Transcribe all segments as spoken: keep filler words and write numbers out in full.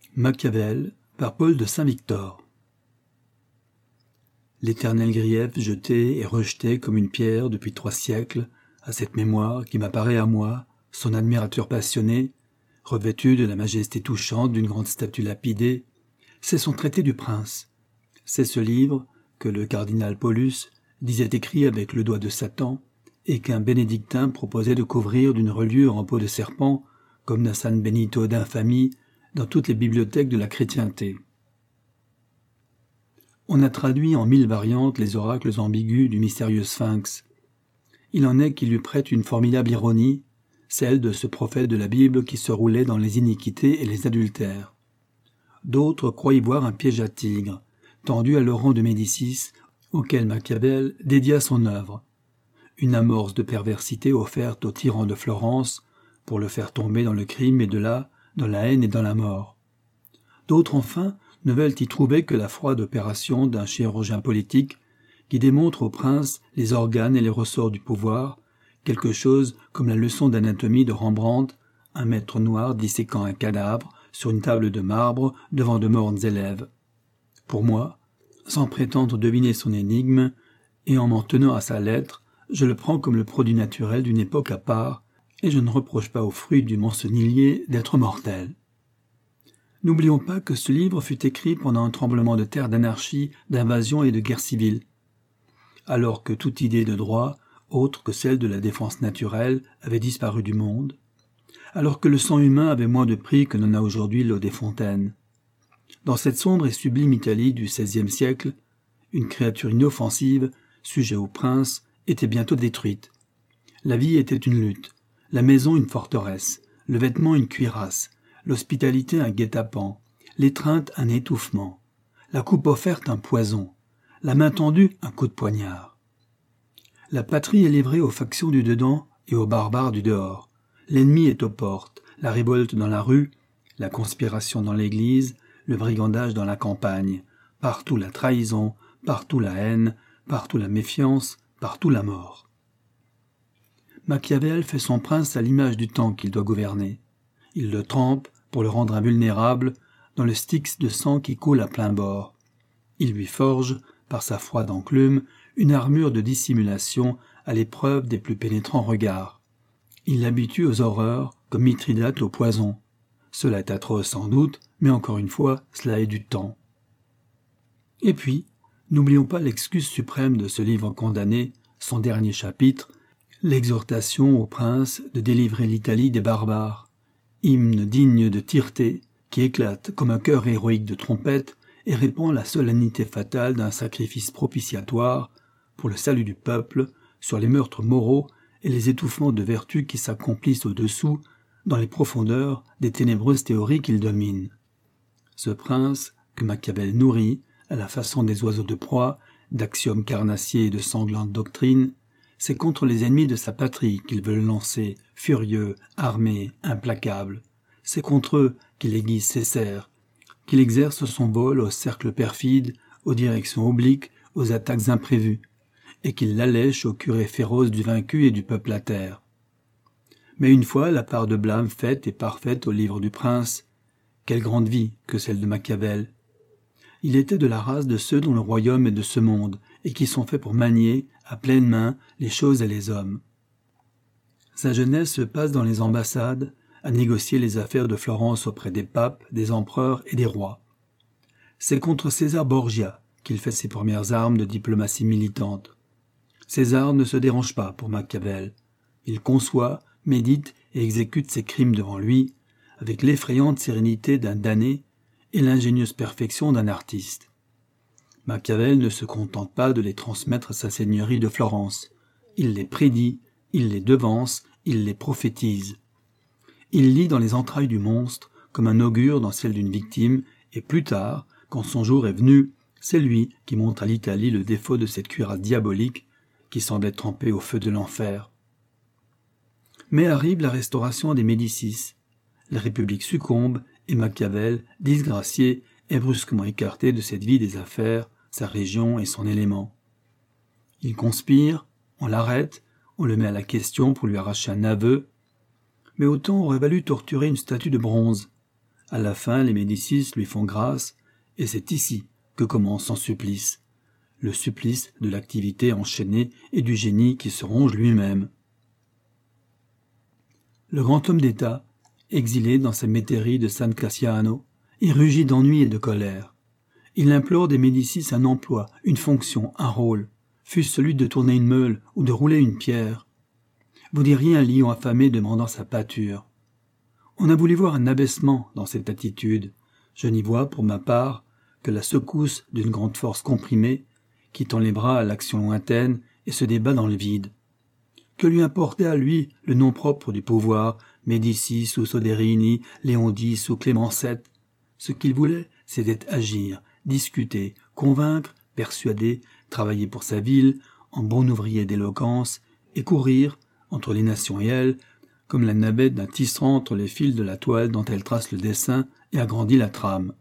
Machiavel par Paul de Saint-Victor. L'éternel grief jeté et rejeté comme une pierre depuis trois siècles à cette mémoire qui m'apparaît à moi, son admirateur passionné, revêtu de la majesté touchante d'une grande statue lapidée, c'est son traité du prince. C'est ce livre que le cardinal Paulus disait écrit avec le doigt de Satan et qu'un bénédictin proposait de couvrir d'une reliure en peau de serpent comme d'un San Benito d'infamie dans toutes les bibliothèques de la chrétienté. On a traduit en mille variantes les oracles ambigus du mystérieux Sphinx. Il en est qui lui prêtent une formidable ironie, celle de ce prophète de la Bible qui se roulait dans les iniquités et les adultères. D'autres croient y voir un piège à tigre, tendu à Laurent de Médicis, auquel Machiavel dédia son œuvre. Une amorce de perversité offerte au tyran de Florence pour le faire tomber dans le crime et de là, dans la haine et dans la mort. D'autres, enfin, ne veulent y trouver que la froide opération d'un chirurgien politique qui démontre au prince les organes et les ressorts du pouvoir, quelque chose comme la leçon d'anatomie de Rembrandt, un maître noir disséquant un cadavre sur une table de marbre devant de mornes élèves. Pour moi, sans prétendre deviner son énigme, et en m'en tenant à sa lettre, je le prends comme le produit naturel d'une époque à part, et je ne reproche pas aux fruits du mancenillier d'être mortel. N'oublions pas que ce livre fut écrit pendant un tremblement de terre d'anarchie, d'invasion et de guerre civile, alors que toute idée de droit, autre que celle de la défense naturelle, avait disparu du monde, alors que le sang humain avait moins de prix que n'en a aujourd'hui l'eau des fontaines. Dans cette sombre et sublime Italie du seizième siècle, une créature inoffensive, sujet au prince, était bientôt détruite. La vie était une lutte, la maison une forteresse, le vêtement une cuirasse, l'hospitalité un guet-apens, l'étreinte un étouffement, la coupe offerte un poison, la main tendue un coup de poignard. La patrie est livrée aux factions du dedans et aux barbares du dehors. L'ennemi est aux portes, la révolte dans la rue, la conspiration dans l'église, le brigandage dans la campagne, partout la trahison, partout la haine, partout la méfiance, partout la mort. Machiavel fait son prince à l'image du temps qu'il doit gouverner. Il le trempe, pour le rendre invulnérable, dans le Styx de sang qui coule à plein bord. Il lui forge, par sa froide enclume, une armure de dissimulation à l'épreuve des plus pénétrants regards. Il l'habitue aux horreurs, comme Mithridate au poison. Cela est atroce sans doute, mais encore une fois, cela est du temps. Et puis, n'oublions pas l'excuse suprême de ce livre condamné, son dernier chapitre, l'exhortation au prince de délivrer l'Italie des barbares, hymne digne de Tirté, qui éclate comme un chœur héroïque de trompette et répand la solennité fatale d'un sacrifice propitiatoire pour le salut du peuple sur les meurtres moraux et les étouffements de vertu qui s'accomplissent au-dessous dans les profondeurs des ténébreuses théories qu'il domine. Ce prince, que Machiavel nourrit, à la façon des oiseaux de proie, d'axiomes carnassiers et de sanglantes doctrines, c'est contre les ennemis de sa patrie qu'il veut le lancer, furieux, armé, implacable. C'est contre eux qu'il aiguise ses serres, qu'il exerce son vol aux cercles perfides, aux directions obliques, aux attaques imprévues, et qu'il l'allèche aux curées féroces du vaincu et du peuple à terre. Mais une fois la part de blâme faite et parfaite au livre du prince, quelle grande vie que celle de Machiavel! Il était de la race de ceux dont le royaume est de ce monde, et qui sont faits pour manier, à pleine main, les choses et les hommes. Sa jeunesse se passe dans les ambassades, à négocier les affaires de Florence auprès des papes, des empereurs et des rois. C'est contre César Borgia qu'il fait ses premières armes de diplomatie militante. César ne se dérange pas pour Machiavel. Il conçoit, médite et exécute ses crimes devant lui, avec l'effrayante sérénité d'un damné et l'ingénieuse perfection d'un artiste. Machiavel ne se contente pas de les transmettre à sa seigneurie de Florence. Il les prédit, il les devance, il les prophétise. Il lit dans les entrailles du monstre, comme un augure dans celle d'une victime, et plus tard, quand son jour est venu, c'est lui qui montre à l'Italie le défaut de cette cuirasse diabolique qui semblait trempée au feu de l'enfer. Mais arrive la restauration des Médicis. La République succombe et Machiavel, disgracié, est brusquement écarté de cette vie des affaires, sa région et son élément. Il conspire, on l'arrête, on le met à la question pour lui arracher un aveu, mais autant aurait valu torturer une statue de bronze. À la fin, les Médicis lui font grâce, et c'est ici que commence son supplice. Le supplice de l'activité enchaînée et du génie qui se ronge lui-même. Le grand homme d'État, exilé dans sa métairie de San Cassiano, y rugit d'ennui et de colère. Il implore des Médicis un emploi, une fonction, un rôle, fût-ce celui de tourner une meule ou de rouler une pierre. Vous diriez un lion affamé demandant sa pâture. On a voulu voir un abaissement dans cette attitude. Je n'y vois, pour ma part, que la secousse d'une grande force comprimée, qui tend les bras à l'action lointaine et se débat dans le vide. Que lui importait à lui le nom propre du pouvoir, Médicis ou Soderini, Léon X ou Clément sept? Ce qu'il voulait, c'était agir, discuter, convaincre, persuader, travailler pour sa ville, en bon ouvrier d'éloquence, et courir, entre les nations et elle, comme la navette d'un tisserand entre les fils de la toile dont elle trace le dessin et agrandit la trame.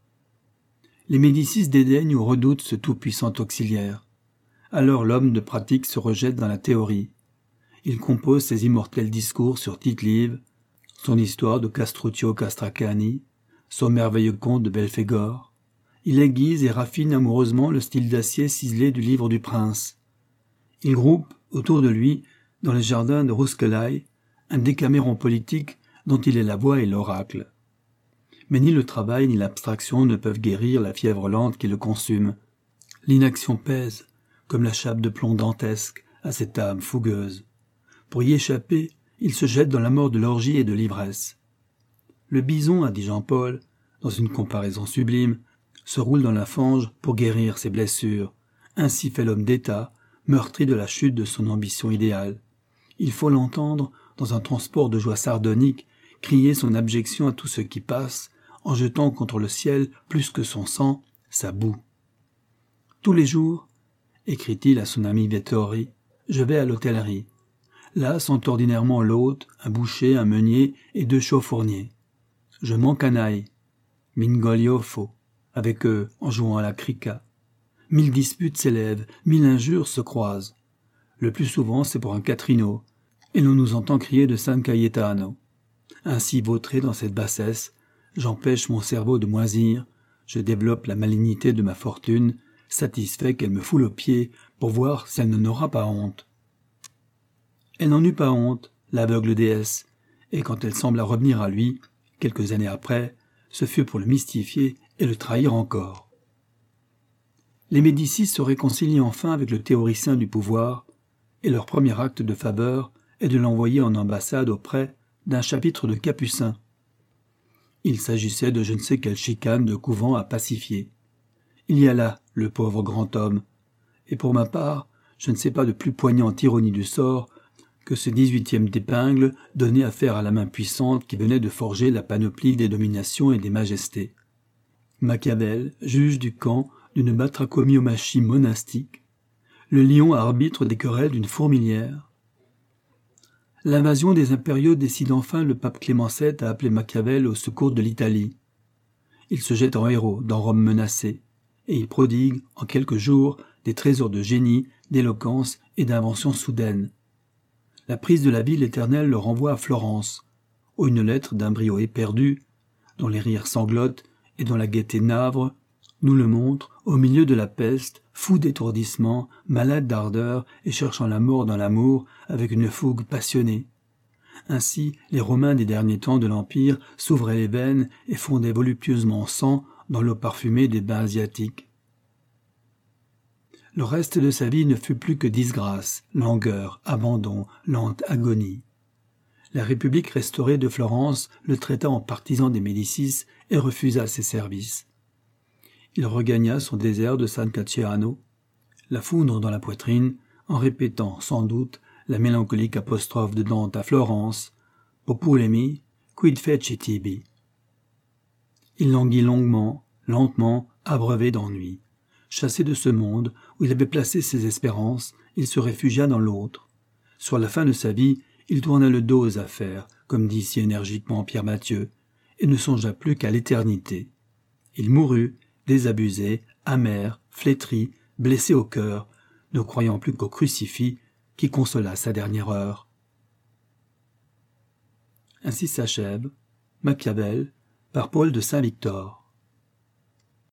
Les Médicis dédaignent ou redoutent ce tout-puissant auxiliaire. Alors l'homme de pratique se rejette dans la théorie. Il compose ses immortels discours sur Tite-Live, son histoire de Castruccio Castracani, son merveilleux conte de Belphégor. Il aiguise et raffine amoureusement le style d'acier ciselé du livre du prince. Il groupe autour de lui, dans les jardins de Rousquelaï, un décaméron politique dont il est la voix et l'oracle. Mais ni le travail ni l'abstraction ne peuvent guérir la fièvre lente qui le consume. L'inaction pèse, comme la chape de plomb dantesque, à cette âme fougueuse. Pour y échapper, il se jette dans la mort de l'orgie et de l'ivresse. Le bison, a dit Jean-Paul, dans une comparaison sublime, se roule dans la fange pour guérir ses blessures. Ainsi fait l'homme d'État, meurtri de la chute de son ambition idéale. Il faut l'entendre, dans un transport de joie sardonique, crier son abjection à tout ce qui passe, en jetant contre le ciel, plus que son sang, sa boue. Tous les jours, écrit-il à son ami Vettori, je vais à l'hôtellerie. Là sont ordinairement l'hôte, un boucher, un meunier et deux chaufourniers. Je m'encanaille, m'ingoliofo, avec eux en jouant à la crica. Mille disputes s'élèvent, mille injures se croisent. Le plus souvent c'est pour un quattrino, et l'on nous entend crier de San Cayetano. Ainsi vautré dans cette bassesse, j'empêche mon cerveau de moisir, je développe la malignité de ma fortune, satisfait qu'elle me foule aux pieds pour voir si elle n'en aura pas honte. Elle n'en eut pas honte, l'aveugle déesse, et quand elle sembla revenir à lui, quelques années après, ce fut pour le mystifier et le trahir encore. Les Médicis se réconcilient enfin avec le théoricien du pouvoir, et leur premier acte de faveur est de l'envoyer en ambassade auprès d'un chapitre de capucins. Il s'agissait de je ne sais quelle chicane de couvent à pacifier. Il y a là le pauvre grand homme, et pour ma part, je ne sais pas de plus poignante ironie du sort que ce dix-huitième d'épingle donné à faire à la main puissante qui venait de forger la panoplie des dominations et des majestés. Machiavel, juge du camp d'une batrachomiomachie monastique, le lion arbitre des querelles d'une fourmilière. L'invasion des impériaux décide enfin le pape Clément sept à appeler Machiavel au secours de l'Italie. Il se jette en héros dans Rome menacée, et il prodigue, en quelques jours, des trésors de génie, d'éloquence et d'invention soudaine. La prise de la ville éternelle le renvoie à Florence, où une lettre d'un brio éperdu, dont les rires sanglotent et dont la gaieté navre, nous le montre au milieu de la peste, fou d'étourdissement, malade d'ardeur et cherchant la mort dans l'amour avec une fougue passionnée. Ainsi, les Romains des derniers temps de l'Empire s'ouvraient les veines et fondaient voluptueusement sang dans l'eau parfumée des bains asiatiques. Le reste de sa vie ne fut plus que disgrâce, langueur, abandon, lente agonie. La République restaurée de Florence le traita en partisan des Médicis et refusa ses services. Il regagna son désert de San Cassiano, la foudre dans la poitrine, en répétant sans doute la mélancolique apostrophe de Dante à Florence, « Populemi, quid feci tibi ?» Il languit longuement, lentement, abreuvé d'ennui. Chassé de ce monde où il avait placé ses espérances, il se réfugia dans l'autre. Sur la fin de sa vie, il tourna le dos aux affaires, comme dit si énergiquement Pierre Mathieu, et ne songea plus qu'à l'éternité. Il mourut, désabusé, amer, flétri, blessé au cœur, ne croyant plus qu'au crucifix qui consola sa dernière heure. Ainsi s'achève Machiavel, par Paul de Saint-Victor.